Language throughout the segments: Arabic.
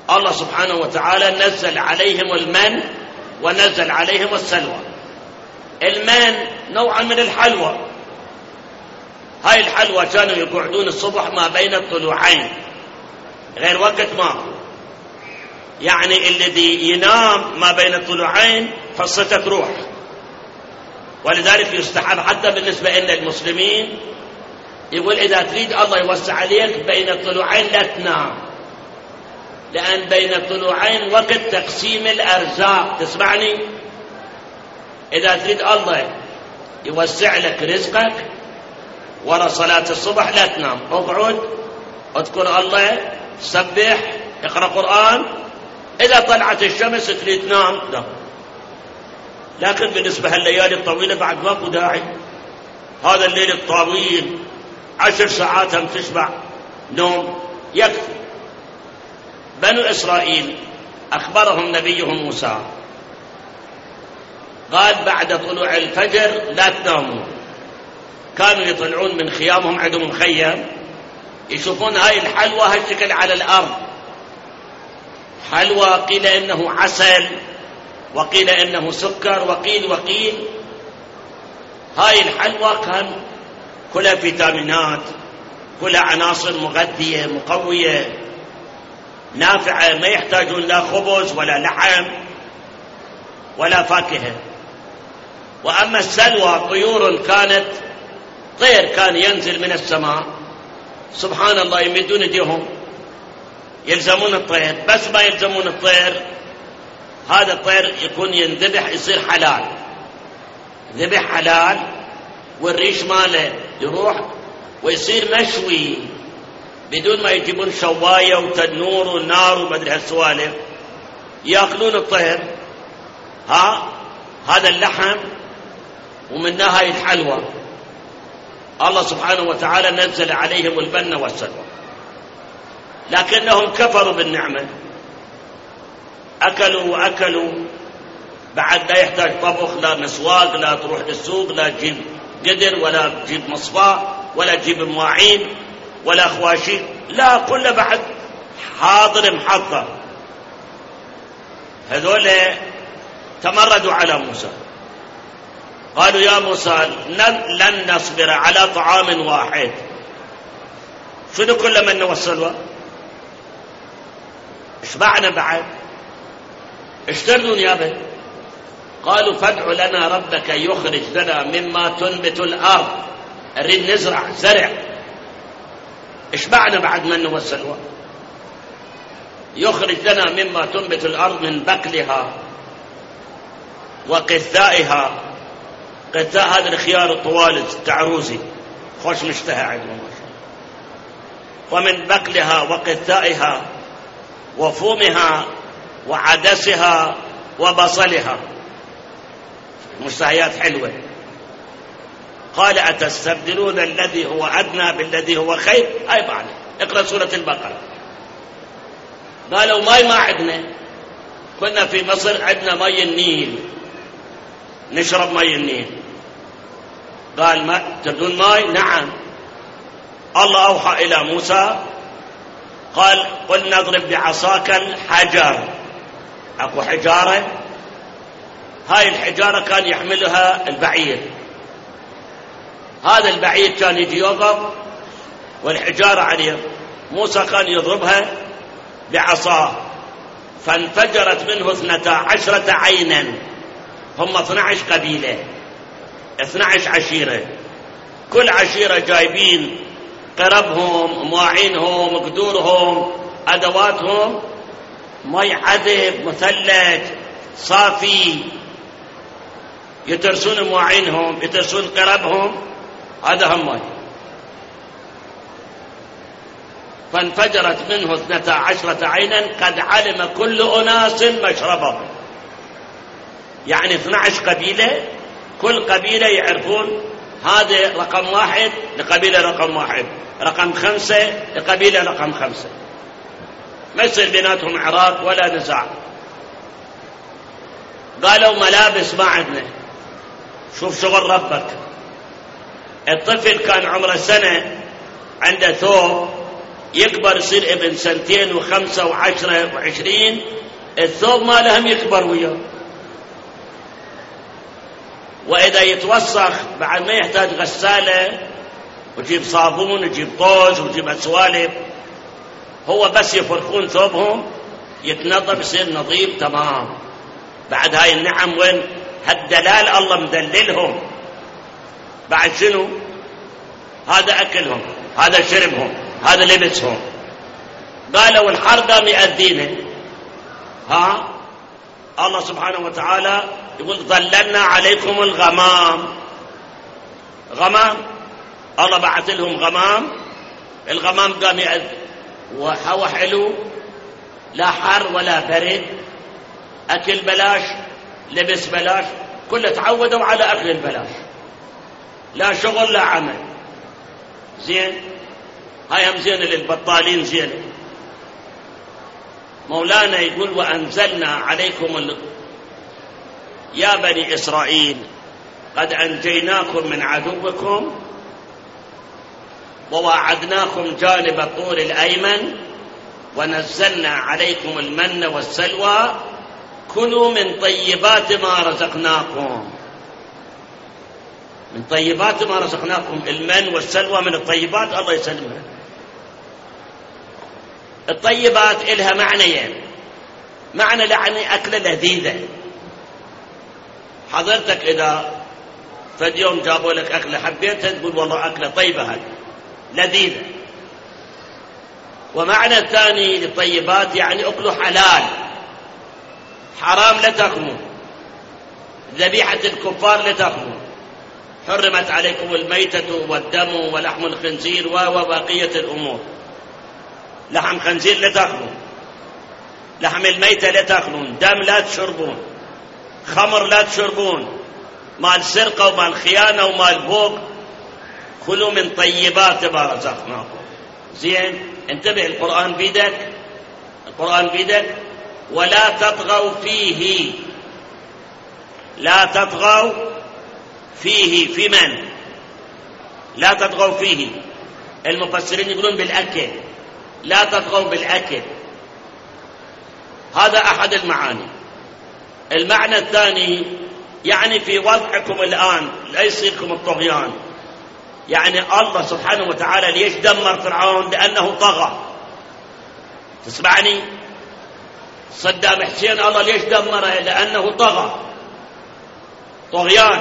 الله سبحانه وتعالى نزل عليهم المن ونزل عليهم السلوى. المن نوعا من الحلوى، هاي الحلوى كانوا يقعدون الصبح ما بين الطلوعين غير وقت ماكو، يعني الذي ينام ما بين الطلوعين حصته تروح. ولذلك يستحب حتى بالنسبة لنا المسلمين، يقول إذا تريد الله يوسع عليك بين الطلوعين لا تنام، لأن بين الطلوعين وقت تقسيم الأرزاق. تسمعني؟ إذا تريد الله يوسع لك رزقك ورا صلاة الصبح لا تنام، اقعد اذكر الله، سبح، اقرأ قرآن. إذا طلعت الشمس تريد تنام لا. لكن بالنسبة لليالي الطويلة بعد ماكو داعي، هذا الليل الطويل 10 ساعات هم تشبع نوم يكفي. بنو إسرائيل أخبرهم نبيهم موسى قال بعد طلوع الفجر لا تناموا. كانوا يطلعون من خيامهم، عندهم مخيم، يشوفون هاي الحلوى هالشكل على الأرض، حلوى قيل إنه عسل وقيل إنه سكر وقيل. هاي الحلوى كان كلها فيتامينات، كلها عناصر مغذية مقوية نافعة، ما يحتاجون لا خبز ولا لحم ولا فاكهة. وأما السلوى طيور كانت، طير كان ينزل من السماء، سبحان الله، يمدون ايديهم يلزمون الطير، بس ما يلزمون الطير هذا الطير يكون ينذبح يصير حلال، ذبح حلال، والريش ماله يروح ويصير مشوي بدون ما يجيبون شواية وتنور ونار وما ادري هالسوالف، ياكلون الطير هذا اللحم ومنها هاي الحلوى. الله سبحانه وتعالى نزل عليهم المن والسلوى، لكنهم كفروا بالنعمة، أكلوا بعد لا يحتاج طبخ، لا مسواق، لا تروح للسوق، لا تجيب قدر ولا تجيب مصفاة ولا تجيب مواعين ولا خواشي، لا، كله بعد حاضر محضر. هذول تمردوا على موسى، قالوا يا موسى لن نصبر على طعام واحد. شنو كل من والسلوى؟ اشبعنا بعد، اشتردون يا بني. قالوا فادع لنا ربك يخرج لنا مما تنبت الأرض، نريد نزرع زرع، اشبعنا بعد من والسلوى. يخرج لنا مما تنبت الأرض من بقلها وقثائها. قثاء هذا الخيار الطوال التعروزي خوش مشتهى عندهم، ومن بقلها وقثائها وفومها وعدسها وبصلها، مشتهيات حلوة. قال أتستبدلون الذي هو أدنى بالذي هو خير؟ أي معنى، اقرأ سورة البقرة. قالوا ماي ما عندنا، كنا في مصر عندنا ماي النيل نشرب ماي النيل. قال ما تردون ماي؟ نعم. الله أوحى إلى موسى قال قل نضرب بعصاك الحجر، أكو حجارة، هاي الحجارة كان يحملها البعير، هذا البعير كان يجي يوقف والحجارة عليه، موسى كان يضربها بعصاه فانفجرت منه 12 عينا. هم 12 قبيلة، 12 عشيرة، كل عشيرة جايبين قربهم، مواعينهم، قدورهم، أدواتهم، مي عذب مثلج صافي، يترسون مواعينهم، يترسون قربهم، هذا هم مي. فانفجرت منه 12 عينا قد علم كل أناس مشربهم. يعني 12 قبيلة، كل قبيلة يعرفون هذا رقم 1 لقبيلة رقم 1، رقم 5 لقبيلة رقم 5، ما يصير بيناتهم عراق ولا نزاع. قالوا ملابس ما عندنا، شوف شغل ربك. الطفل كان عمره 1 سنة عنده ثوب يكبر يصير ابن 2 و5 و10 و20، الثوب ما لهم يكبر وياه. وإذا يتوسخ بعد ما يحتاج غسالة ويجيب صابون ويجيب طوز ويجيب أسوالف، هو بس يفرخون ثوبهم يتنظف يصير نظيف تمام. بعد هاي النعم وين هالدلال الله مدللهم. بعد شنو؟ هذا أكلهم، هذا شربهم، هذا لبسهم. قالوا الحر قام يأذينا. الله سبحانه وتعالى يقول ظللنا عليكم الغمام. غمام، الله بعث لهم غمام. الغمام قام يأذي وهو حلو، لا حر ولا برد، أكل بلاش، لبس بلاش، كله تعودوا على أكل البلاش، لا شغل لا عمل. زين، هاي هم زين للبطالين زين. مولانا يقول وأنزلنا عليكم يا بني إسرائيل قد أنجيناكم من عدوكم وواعدناكم جانب الطور الأيمن ونزلنا عليكم المن والسلوى كلوا من طيبات ما رزقناكم. من طيبات ما رزقناكم، المن والسلوى من الطيبات، الله يسلمها. الطيبات إلها معنيين. معنى يعني أكلة لذيذة. حضرتك إذا فد يوم جابوا لك أكلة حبيتها تقول والله أكلة طيبة هذه لذيذة. ومعنى الثاني للطيبات يعني أكله حلال، حرام لا تأكلوا، ذبيحة الكفار لا تأكلوا، حرمت عليكم الميتة والدم ولحم الخنزير وبقية الأمور. لحم خنزير لا تأكلون، لحم الميتة لا تأكلون، دم لا تشربون، خمر لا تشربون، مال سرقة ومال خيانة ومال بوق. كلوا من طيبات ما رزقناكم. زين، انتبه، القرآن بيدك، القرآن بيدك. ولا تطغوا فيه، لا تطغوا فيه. في من؟ لا تطغوا فيه. المفسرين يقولون بالأكل، لا تطغوا بالأكل. هذا أحد المعاني. المعنى الثاني يعني في وضعكم الآن لا يصيركم الطغيان. يعني الله سبحانه وتعالى ليش دمر فرعون؟ لأنه طغى. تسمعني؟ صدام حسين الله ليش دمره؟ لأنه طغى، طغيان.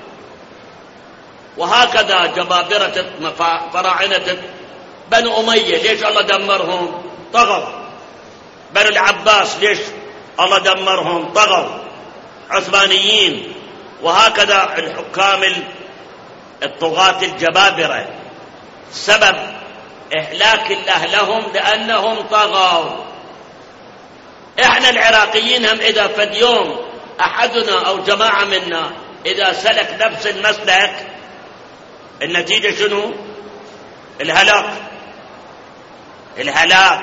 وهكذا جبابرة فراعنة بنو أمية ليش الله دمرهم؟ طغوا. بنو العباس ليش الله دمرهم؟ طغوا، عثمانيين. وهكذا الحكام الطغاة الجبابرة سبب إهلاك الله لهم لأنهم طغوا. إحنا العراقيين هم إذا فد يوم أحدنا أو جماعة منا إذا سلك نفس المسلك النتيجة شنو؟ الهلاك، الهلاك.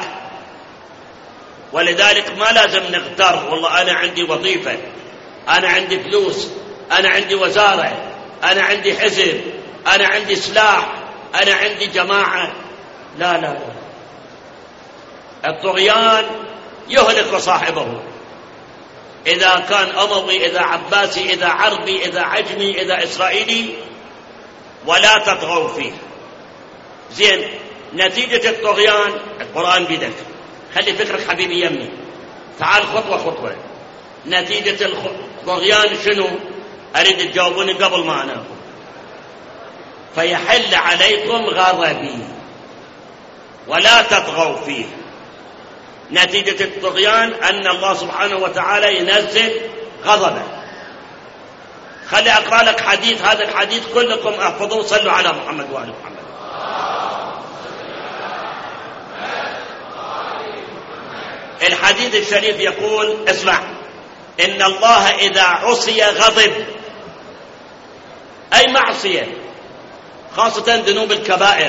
ولذلك ما لازم نغتر والله أنا عندي وظيفة، أنا عندي فلوس، أنا عندي وزارة، أنا عندي حزب، أنا عندي سلاح، أنا عندي جماعة. لا لا لا، الطغيان يهلك صاحبه. إذا كان أموي، إذا عباسي، إذا عربي، إذا عجمي، إذا إسرائيلي، ولا تطغوا فيه. زين، نتيجة الطغيان القرآن بيدك. خلي فكرك حبيبي يمي، تعال خطوة خطوة. نتيجة الطغيان شنو؟ أريد تجاوبوني قبل ما أنا أقول. فيحل عليكم غضبي ولا تطغوا فيه. نتيجة الطغيان أن الله سبحانه وتعالى ينزل غضبه. خلي أقرأ لك حديث، هذا الحديث كلكم احفظوه، صلوا على محمد وآل محمد. الحديث الشريف يقول، اسمع، إن الله إذا عصي غضب. أي معصية، خاصة ذنوب الكبائر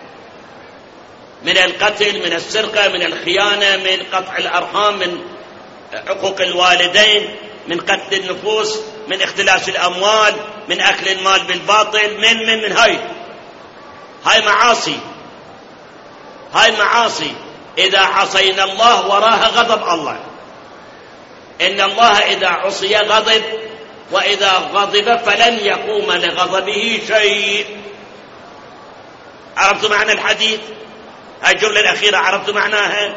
من القتل، من السرقة، من الخيانة، من قطع الأرحام، من حقوق الوالدين، من قتل النفوس، من اختلاس الأموال، من أكل المال بالباطل، من هاي معاصي. هاي معاصي إذا عصينا الله وراها غضب الله. إن الله إذا عصي غضب، وإذا غضب فلن يقوم لغضبه شيء. عرفتوا معنى الحديث؟ هاي الجملة الأخيرة عرفتوا معناها؟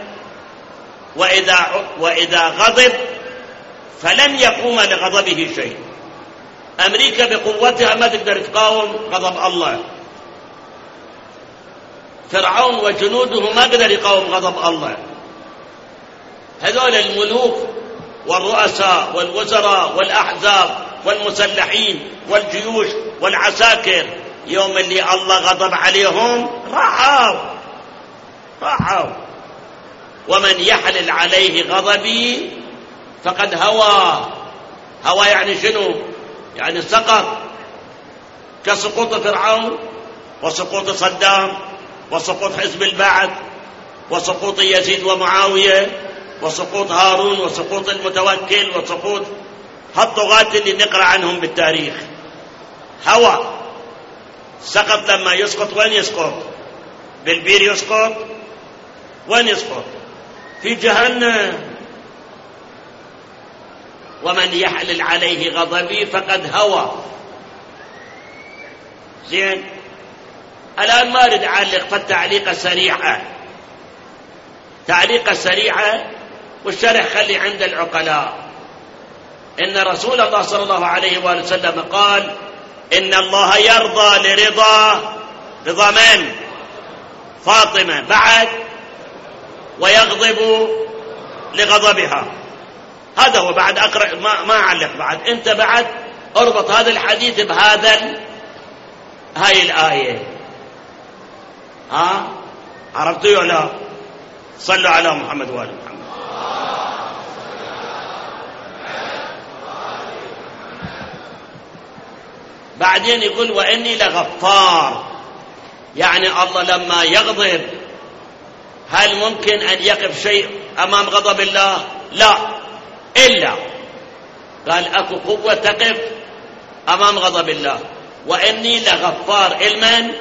وإذا غضب فلن يقوم لغضبه شيء. أمريكا بقوتها ما تقدر تقاوم غضب الله. فرعون وجنوده ما قدر يقاوم غضب الله. هذول الملوك والرؤساء والوزراء والأحزاب والمسلحين والجيوش والعساكر، يوم اللي الله غضب عليهم راحوا. ومن يحلل عليه غضبي فقد هوى يعني شنو؟ يعني سقط، كسقوط فرعون وسقوط صدام وسقوط حزب البعث وسقوط يزيد ومعاوية وسقوط هارون وسقوط المتوكل وسقوط هالطغاة اللي نقرأ عنهم بالتاريخ. هوى سقط. لما يسقط وين يسقط؟ بالبير يسقط. وين يسقط؟ في جهنم. ومن يحلل عليه غضبي فقد هوى. زين، الآن ما أريد أعلق فالتعليق سريعة والشرح خلي عند العقلاء. إن رسول الله صلى الله عليه وآله وسلم قال: إن الله يرضى لرضا من؟ فاطمة، بعد ويغضب لغضبها. هذا هو. بعد أقرأ ما أعلق بعد. أنت بعد أربط هذا الحديث هاي الآية. عرفتوا ولا؟ صلوا على محمد وآل محمد. بعدين يقول: وإني لغفار. يعني الله لما يغضب هل ممكن أن يقف شيء أمام غضب الله؟ لا، إلا قال أكو قوة تقف أمام غضب الله. وإني لغفار، المن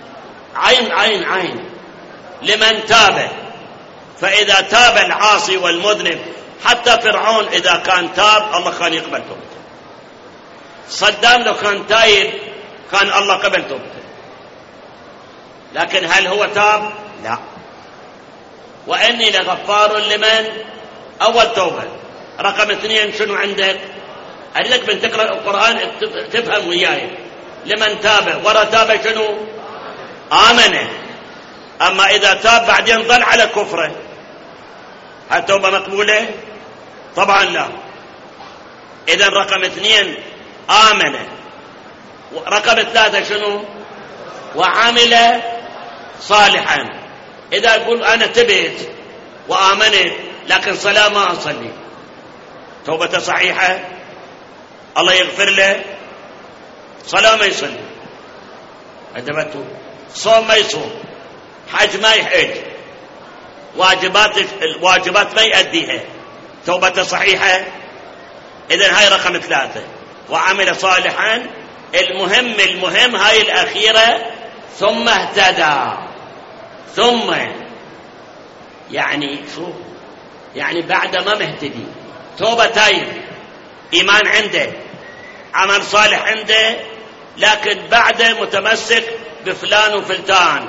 عين لمن تاب. فإذا تاب العاصي والمذنب، حتى فرعون إذا كان تاب الله كان يقبل توبته. صدام لو كان تايب كان الله قبل توبته. لكن هل هو تاب؟ لا. وإني لغفار لمن؟ أول توبة. رقم 2 شنو عندك؟ أريدك من تقرأ القرآن تفهم وياي. لمن تاب، ورا تاب شنو؟ آمنه. أما إذا تاب بعدين ظل على كفره، هالتوبة مقبولة؟ طبعا لا. إذن رقم 2 آمنه. رقم 3 شنو؟ وعمل صالحا. إذا يقول أنا تبت وآمنت لكن صلاة ما أصلي، توبته صحيحة؟ الله يغفر له؟ صلاة ما يصلي، أدبته. صوم ما يصوم، حج ما يحج، الواجبات ما يؤديها، توبته صحيحة؟ إذن هاي رقم 3. وعمل صالحا. المهم هاي الأخيرة، ثم اهتدى. ثم يعني شو؟ يعني بعد ما مهتدي، توبة تايب، إيمان عنده، عمل صالح عنده، لكن بعد متمسك بفلان وفلتان،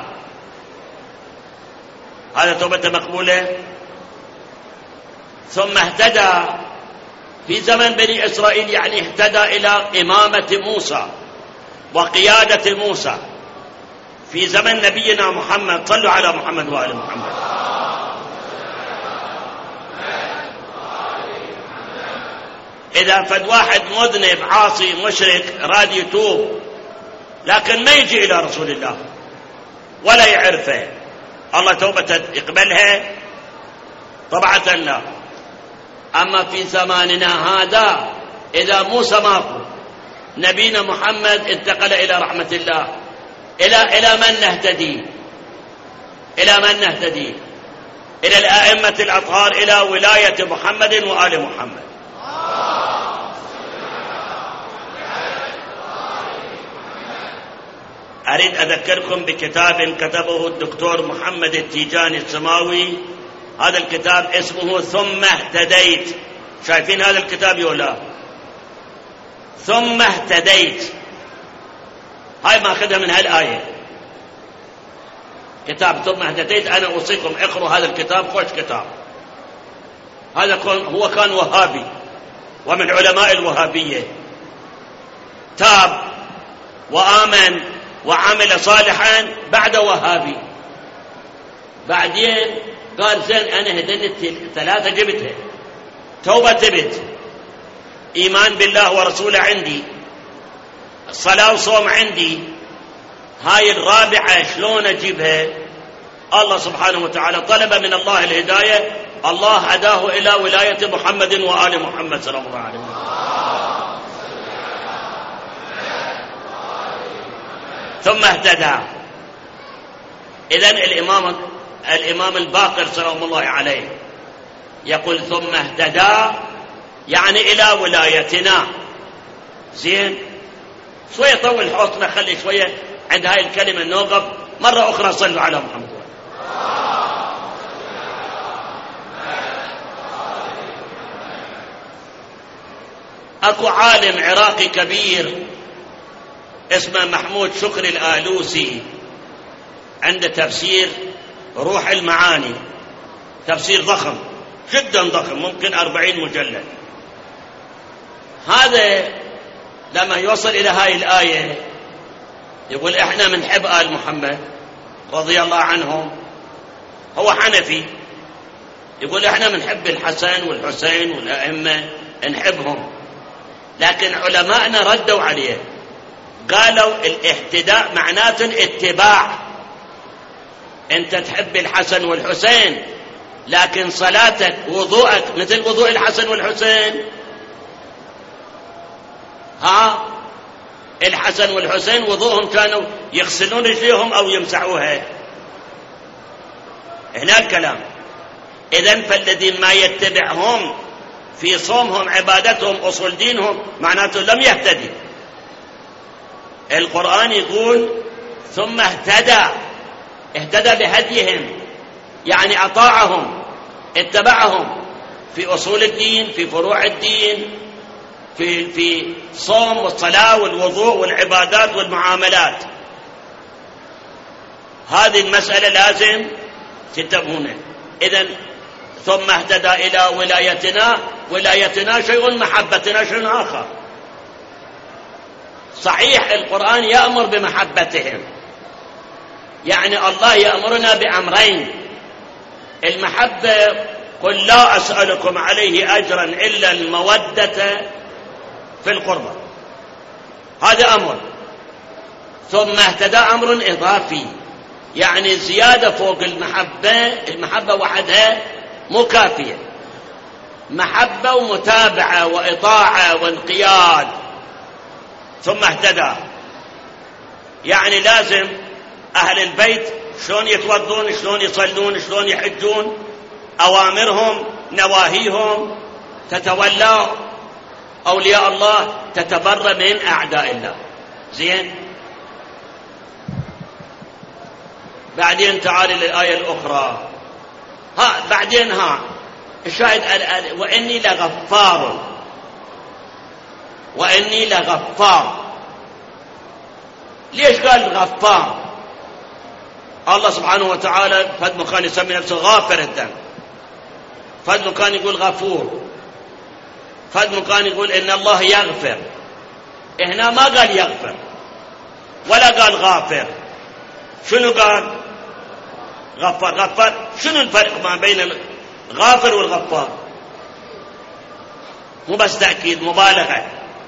هذا توبته مقبولة؟ ثم اهتدى في زمن بني إسرائيل، يعني اهتدى إلى إمامة موسى وقيادة موسى. في زمن نبينا محمد، صلوا على محمد وآل محمد. إذا فد واحد مذنب عاصي مشرك راد يتوب، لكن ما يجي إلى رسول الله ولا يعرفه، الله توبته يقبلها؟ طبعا لا. أما في زماننا هذا، إذا موسى ماكو، نبينا محمد انتقل إلى رحمة الله، إلى من نهتدي؟ إلى الآئمة الأطهار، إلى ولاية محمد وآل محمد. أريد أذكركم بكتاب كتبه الدكتور محمد التيجاني السماوي. هذا الكتاب اسمه ثم اهتديت. شايفين هذا الكتاب ولا؟ ثم اهتديت، هاي ما أخذها من هالآية. كتاب ثم اهتديت، أنا أوصيكم اقروا هذا الكتاب، خوش كتاب. هذا هو كان وهابي ومن علماء الوهابية، تاب وآمن وعمل صالحا بعد وهابي. بعدين قال زين أنا هدنت ثلاثة جبتها، توبة تبت، إيمان بالله ورسوله عندي، صلاة وصوم عندي، هاي الرابعة شلون أجيبها؟ الله سبحانه وتعالى طلب من الله الهداية، الله هداه إلى ولاية محمد وآل محمد صلى الله عليه وسلم. ثم اهتدى. إذن الإمام الباقر سلام الله عليه يقول ثم اهتدى يعني إلى ولايتنا. زين، شوية طول حوطنا، خلي شوية عند هاي الكلمة نوقف. مرة أخرى صلوا على محمد. أكو عالم عراقي كبير اسمه محمود شكري الآلوسي، عنده تفسير روح المعاني، تفسير ضخم جدا ضخم، ممكن 40 مجلد. هذا لما يوصل إلى هاي الآية يقول إحنا منحب آل محمد رضي الله عنهم. هو حنفي، يقول إحنا منحب الحسن والحسين والأئمة نحبهم، لكن علماءنا ردوا عليه قالوا الاهتداء معناته الاتباع. أنت تحب الحسن والحسين، لكن صلاتك وضوءك مثل وضوء الحسن والحسين. الحسن والحسين وضوءهم كانوا يغسلون رجليهم أو يمسحوها. هنا الكلام. إذن فالذين ما يتبعهم في صومهم عبادتهم أصول دينهم معناته لم يهتدي. القرآن يقول ثم اهتدى بهديهم، يعني أطاعهم، اتبعهم في أصول الدين، في فروع الدين، في صوم والصلاة والوضوء والعبادات والمعاملات. هذه المسألة لازم تنتبهون. إذن ثم اهتدى إلى ولايتنا. ولايتنا شيء، محبتنا شيء آخر. صحيح القرآن يأمر بمحبتهم، يعني الله يأمرنا بأمرين. المحبة قل لا أسألكم عليه أجرا إلا المودة في القربى، هذا أمر. ثم اهتدى أمر إضافي، يعني زيادة فوق المحبة. المحبة وحدها مو كافية، محبة ومتابعة وإطاعة وانقياد. ثم اهتدى يعني لازم أهل البيت شلون يتوضون، شلون يصلون، شلون يحجون، أوامرهم نواهيهم، تتولى أولياء الله، تتبرى من أعداء الله. زين، بعدين تعالي للآية الأخرى. بعدين الشاهد وإني لغفار، وإني لغفار. ليش قال غفار؟ الله سبحانه وتعالى فد مكان يسمي نفسه غافر الذنب، فد مكان يقول غفور، فد مكان يقول إن الله يغفر. هنا ما قال يغفر ولا قال غافر. شنو قال؟ غفار. غفار شنو الفرق ما بين الغافر والغفار؟ مو بس تأكيد، مبالغة.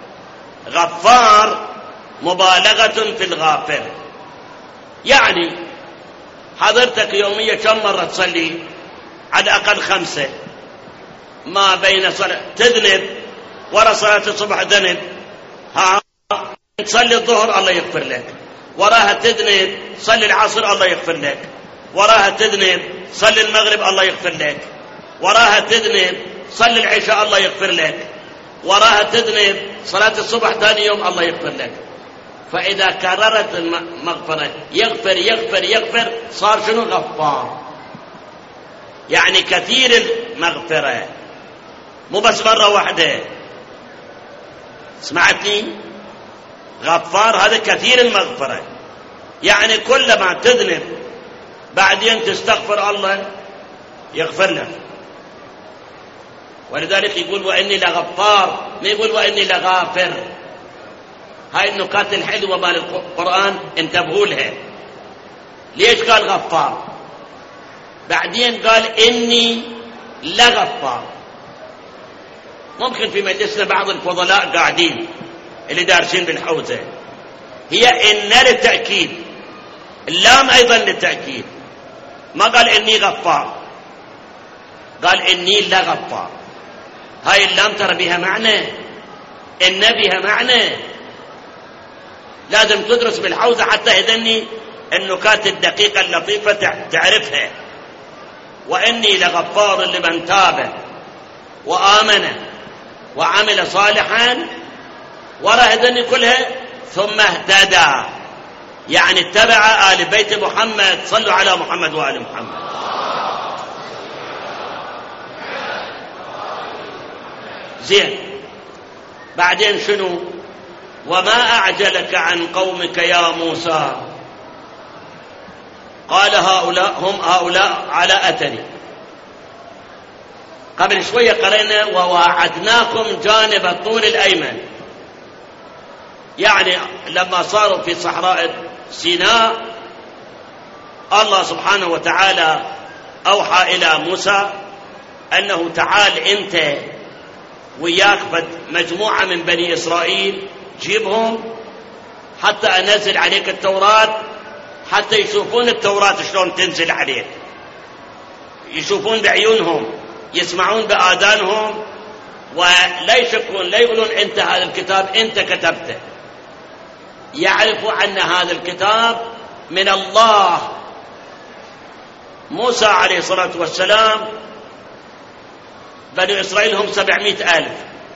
غفار مبالغة في الغافر. يعني حضرتك يوميا كم مرة تصلي؟ على الأقل 5. ما بين تذنب ورا صلاة الصبح ذنب، تصلي الظهر الله يغفر لك، وراها تذنب صلي العصر الله يغفر لك، وراها تذنب صلي المغرب الله يغفر لك، وراها تذنب صلي العشاء الله يغفر لك، وراها تذنب صلاة الصبح ثاني يوم الله يغفر لك. فإذا كررت المغفرة يغفر يغفر يغفر صار شنو؟ غفار. يعني كثير المغفرة، مو بس مرة واحدة. سمعتني؟ غفار هذا كثير المغفرة، يعني كلما تذنب بعدين تستغفر الله يغفر لك. ولذلك يقول وإني لغفار، ما يقول وإني لغافر. هاي النكات الحلوة مال القرآن انتبهوا لها. ليش قال غفار؟ بعدين قال إني لغفار. ممكن في مجلسنا بعض الفضلاء قاعدين اللي دارسين بالحوزة، هي إن للتأكيد، اللام أيضا للتأكيد، ما قال إني غفار، قال إني لغفار. هاي اللام ترى بها معنى، إن بها معنى. لازم تدرس بالحوزة حتى إذني النكات الدقيقة اللطيفة تعرفها. وإني لغفار لمن تاب وآمن وعمل صالحا، وراء هذني كلها ثم اهتدى، يعني اتبع آل بيت محمد. صلوا على محمد وآل محمد. زين، بعدين شنو؟ وما أعجلك عن قومك يا موسى؟ قال هؤلاء على أثري. قبل شوية قرأنا وواعدناكم جانب الطور الأيمن، يعني لما صاروا في صحراء سيناء الله سبحانه وتعالى أوحى إلى موسى أنه تعال أنت وياك مجموعة من بني إسرائيل جيبهم حتى أنزل عليك التوراة، حتى يشوفون التوراة شلون تنزل عليك، يشوفون بعيونهم، يسمعون بآذانهم، ولا يشكون، لا يقولون أنت هذا الكتاب أنت كتبته، يعرفوا أن هذا الكتاب من الله. موسى عليه الصلاة والسلام بني إسرائيل هم 700,000،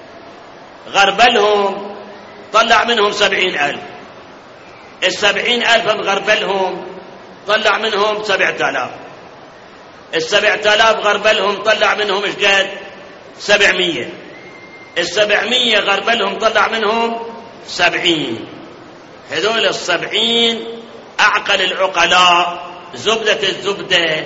غربلهم طلع منهم 70,000. 70,000 غربلهم طلع منهم 7,000. 7,000 غربلهم طلع منهم ايش قد؟ 700. 700 غربلهم طلع منهم 70. هذول 70 أعقل العقلاء، زبدة الزبدة.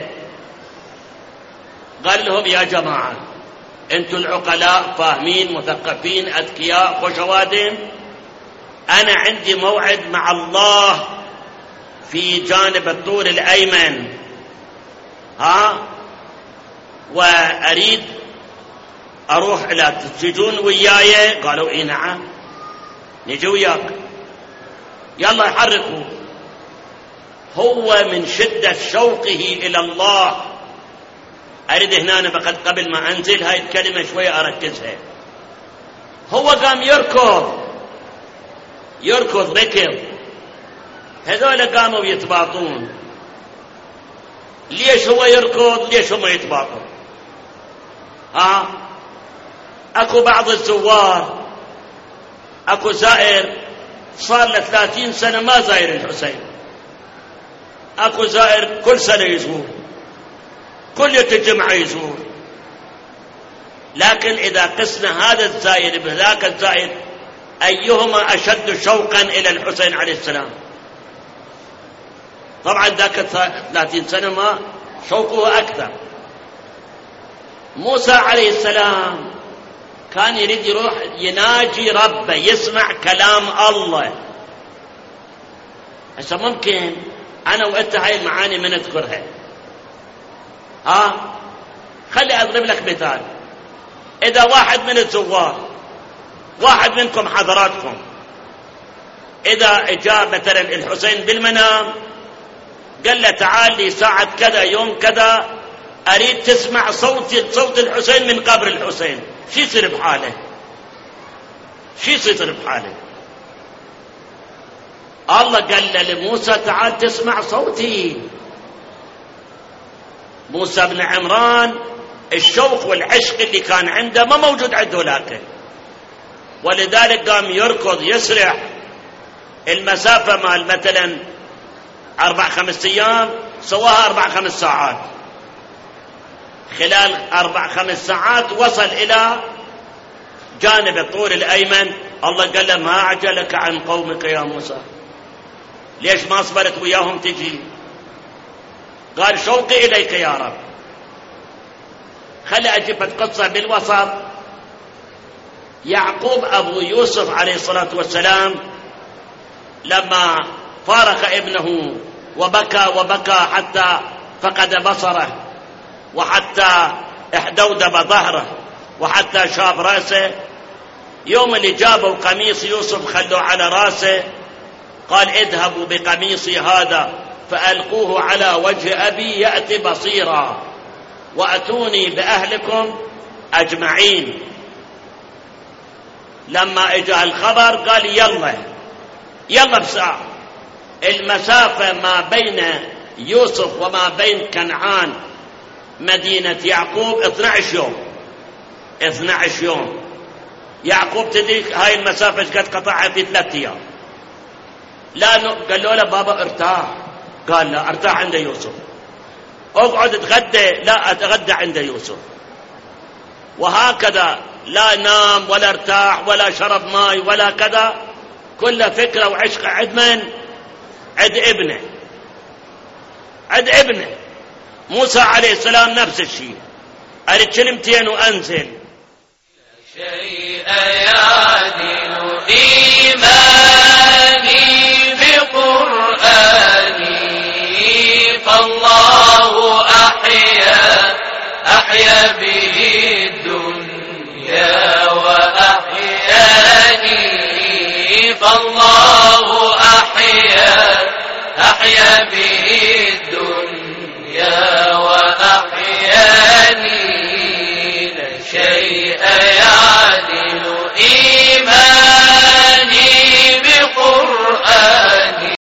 قال لهم يا جماعة أنتم العقلاء فاهمين مثقفين أذكياء خوشوادم، أنا عندي موعد مع الله في جانب الطور الأيمن، وأريد أروح إلى تسجدون وياي. قالوا إيه نعم نجي وياك، يلا يحركوا. هو من شدة شوقه إلى الله، أريد هنا قبل ما أنزل هاي الكلمة شوية أركزها. هو قام يركض ركض، هذول قاموا يتباطون. ليش هو يركض؟ ليش هم يتباطون؟ أكو بعض الزوار، أكو زائر صار له 30 سنة ما زاير الحسين، أكو زائر كل سنة يزور، كل يوم الجمعة يزور. لكن إذا قسنا هذا الزائر بذاك الزائر أيهما أشد شوقا إلى الحسين عليه السلام؟ طبعا ذاك 30 سنة ما شوقه أكثر. موسى عليه السلام كان يريد يروح يناجي ربه، يسمع كلام الله. هسه ممكن أنا وأنت هاي المعاني ما نذكرها. خلي أضرب لك مثال. إذا واحد من الزوار، واحد منكم حضراتكم، إذا جاء مثلا الحسين بالمنام قال له تعال لي ساعة كذا يوم كذا أريد تسمع صوت الحسين من قبر الحسين، شو يصير بحاله؟ شو يصير بحاله؟ الله قال له لموسى تعال تسمع صوتي. موسى بن عمران الشوق والعشق اللي كان عنده ما موجود عنده، لكن ولذلك قام يركض يسرع المسافة مال مثلا 4-5 أيام سواها 4-5 ساعات، خلال 4-5 ساعات وصل إلى جانب الطور الأيمن. الله قال له: ما أعجلك عن قومك يا موسى، ليش ما صبرت وياهم تجي؟ قال: شوقي إليك يا رب. خلي أجيب قصة بالوسط. يعقوب أبو يوسف عليه الصلاة والسلام لما فارق ابنه وبكى حتى فقد بصره، وحتى احدودب ظهره، وحتى شاف رأسه، يوم اللي جابوا قميص يوسف خلوا على رأسه، قال: اذهبوا بقميصي هذا فألقوه على وجه أبي يأتي بصيرا وأتوني بأهلكم أجمعين. لما اجى الخبر قال: يلا بساعة. المسافة ما بين يوسف وما بين كنعان مدينة يعقوب 12 يوم. يعقوب تدري هاي المسافة قد قطعها في 3 أيام. قال له: بابا ارتاح. قال: لا، ارتاح عند يوسف. اقعد اتغدى. لا، اتغدى عند يوسف. وهكذا لا نام ولا ارتاح ولا شرب ماء ولا كذا، كل فكرة وعشق عند من؟ عند ابنه موسى عليه السلام. نفس الشيء، أريد كلمتين وأنزل. شيء يعدل إيماني بقرآني، فالله أحيا به الدنيا وأحياني، فالله أحيا به